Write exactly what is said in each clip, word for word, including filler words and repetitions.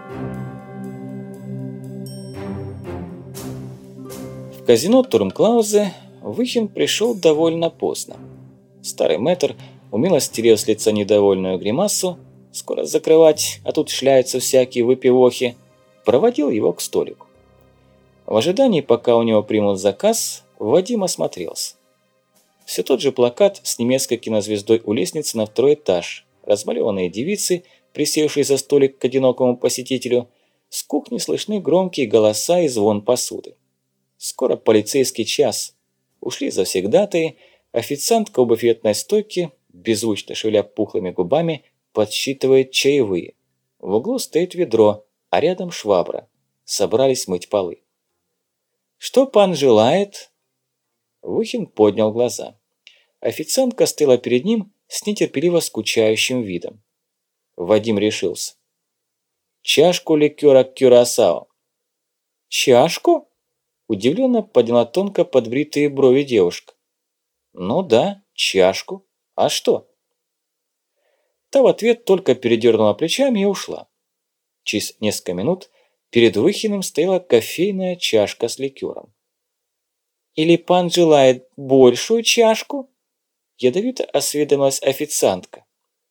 В казино Турмклаузе Выхин пришел довольно поздно. Старый мэтр, умело стерев с лица недовольную гримасу, скоро закрывать, а тут шляются всякие выпивохи, проводил его к столику. В ожидании, пока у него примут заказ, Вадим осмотрелся. Все тот же плакат с немецкой кинозвездой у лестницы на второй этаж, размалеванные девицы, присевшие за столик к одинокому посетителю, с кухни слышны громкие голоса и звон посуды. Скоро полицейский час. Ушли завсегдатаи, официантка у буфетной стойки, беззвучно шевеля пухлыми губами, подсчитывает чаевые. В углу стоит ведро, а рядом швабра. Собрались мыть полы. «Что пан желает?» Выхин поднял глаза. Официантка стояла перед ним с нетерпеливо скучающим видом. Вадим решился. «Чашку ликера кюрасао». «Чашку?» Удивленно подняла тонко подбритые брови девушка. «Ну да, чашку. А что?» Та в ответ только передернула плечами и ушла. Через несколько минут перед Выхиным стояла кофейная чашка с ликером. «Или пан желает большую чашку?» Ядовито осведомилась официантка.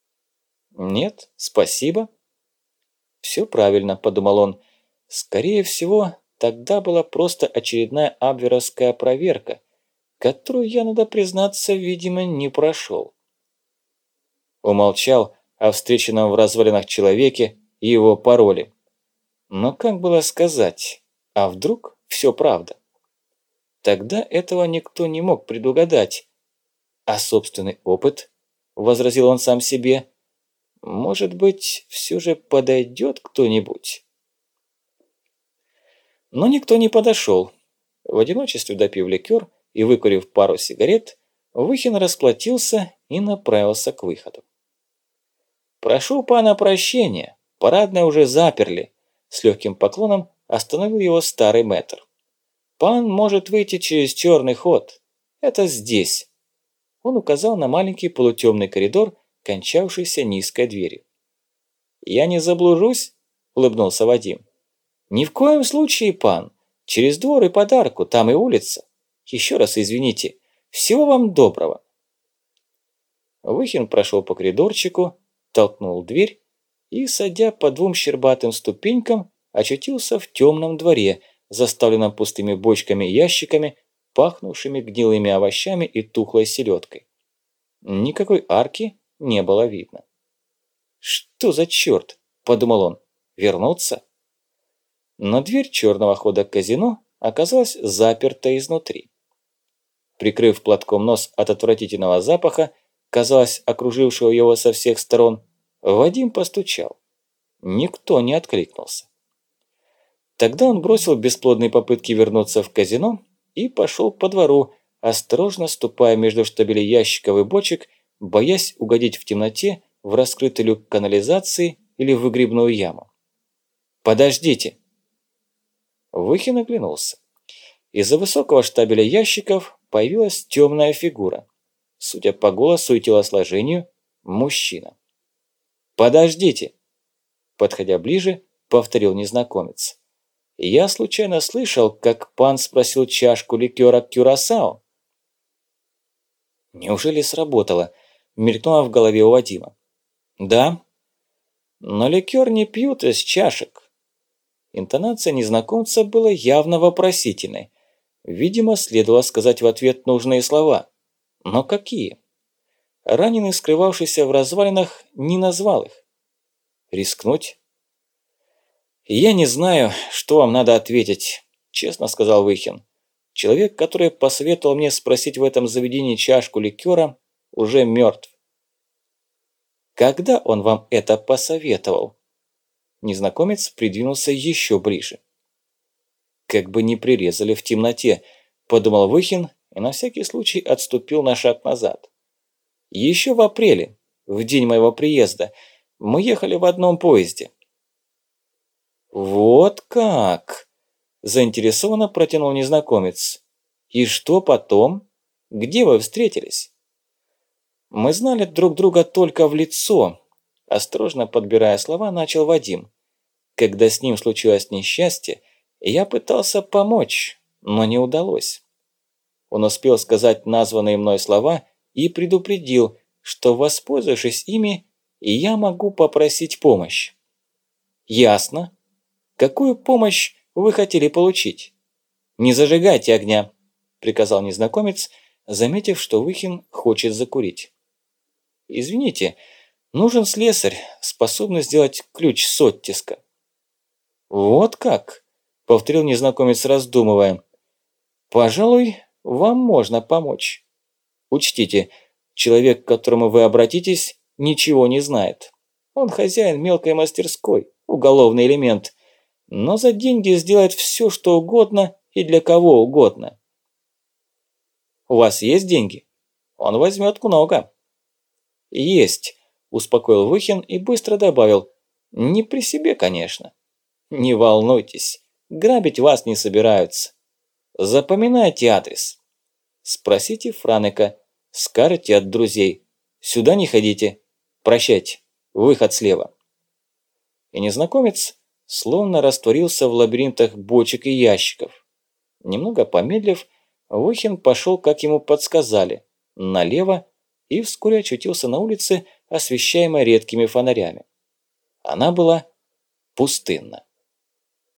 «Нет, спасибо». «Все правильно», – подумал он. «Скорее всего, тогда была просто очередная абверовская проверка, которую я, надо признаться, видимо, не прошел». Умолчал о встреченном в развалинах человеке и его пароле. Но как было сказать, а вдруг все правда? Тогда этого никто не мог предугадать. А собственный опыт, возразил он сам себе, может быть, все же подойдет кто-нибудь? Но никто не подошел. В одиночестве допив ликер и выкурив пару сигарет, Выхин расплатился и направился к выходу. «Прошу пана прощения, парадное уже заперли», – с легким поклоном остановил его старый мэтр. «Пан может выйти через черный ход. Это здесь». Он указал на маленький полутемный коридор, кончавшийся низкой дверью. «Я не заблужусь?» – улыбнулся Вадим. «Ни в коем случае, пан. Через двор и подарку, там и улица. Еще раз извините. Всего вам доброго». Выхин прошел по коридорчику, толкнул дверь и, садя по двум щербатым ступенькам, очутился в темном дворе, заставленном пустыми бочками и ящиками, пахнувшими гнилыми овощами и тухлой селедкой. Никакой арки не было видно. «Что за черт?» – подумал он. «Вернуться?» Но дверь черного хода к казино оказалась заперта изнутри. Прикрыв платком нос от отвратительного запаха, казалось, окружившего его со всех сторон, Вадим постучал. Никто не откликнулся. Тогда он бросил бесплодные попытки вернуться в казино и пошел по двору, осторожно ступая между штабелей ящиков и бочек, боясь угодить в темноте в раскрытый люк канализации или в выгребную яму. «Подождите!» Выхин оглянулся. Из-за высокого штабеля ящиков появилась темная фигура. Судя по голосу и телосложению, мужчина. «Подождите!» Подходя ближе, повторил незнакомец. «Я случайно слышал, как пан спросил чашку ликера кюрасао». Неужели сработало? Мелькнуло в голове у Вадима. «Да, но ликер не пьют из чашек». Интонация незнакомца была явно вопросительной. Видимо, следовало сказать в ответ нужные слова. Но какие? Раненый, скрывавшийся в развалинах, не назвал их. Рискнуть? «Я не знаю, что вам надо ответить», – честно сказал Выхин. «Человек, который посоветовал мне спросить в этом заведении чашку ликера, уже мертв». «Когда он вам это посоветовал?» Незнакомец придвинулся еще ближе. «Как бы не прирезали в темноте», – подумал Выхин и на всякий случай отступил на шаг назад. «Еще в апреле, в день моего приезда, мы ехали в одном поезде». «Вот как!» – заинтересованно протянул незнакомец. «И что потом? Где вы встретились?» «Мы знали друг друга только в лицо», – осторожно подбирая слова, начал Вадим. Когда с ним случилось несчастье, я пытался помочь, но не удалось. Он успел сказать названные мной слова и предупредил, что, воспользовавшись ими, я могу попросить помощь. Ясно. Какую помощь вы хотели получить? Не зажигайте огня, приказал незнакомец, заметив, что Выхин хочет закурить. Извините, нужен слесарь, способный сделать ключ с оттиска. Вот как? Повторил незнакомец, раздумывая. Пожалуй, вам можно помочь. Учтите, человек, к которому вы обратитесь, ничего не знает. Он хозяин мелкой мастерской, уголовный элемент, но за деньги сделает все, что угодно и для кого угодно. У вас есть деньги? Он возьмет много. Есть, успокоил Выхин и быстро добавил. Не при себе, конечно. Не волнуйтесь, грабить вас не собираются. Запоминайте адрес. Спросите Франека, скажете от друзей. Сюда не ходите. Прощайте, выход слева. И незнакомец словно растворился в лабиринтах бочек и ящиков. Немного помедлив, Выхин пошел, как ему подсказали, налево и вскоре очутился на улице, освещаемой редкими фонарями. Она была пустынна.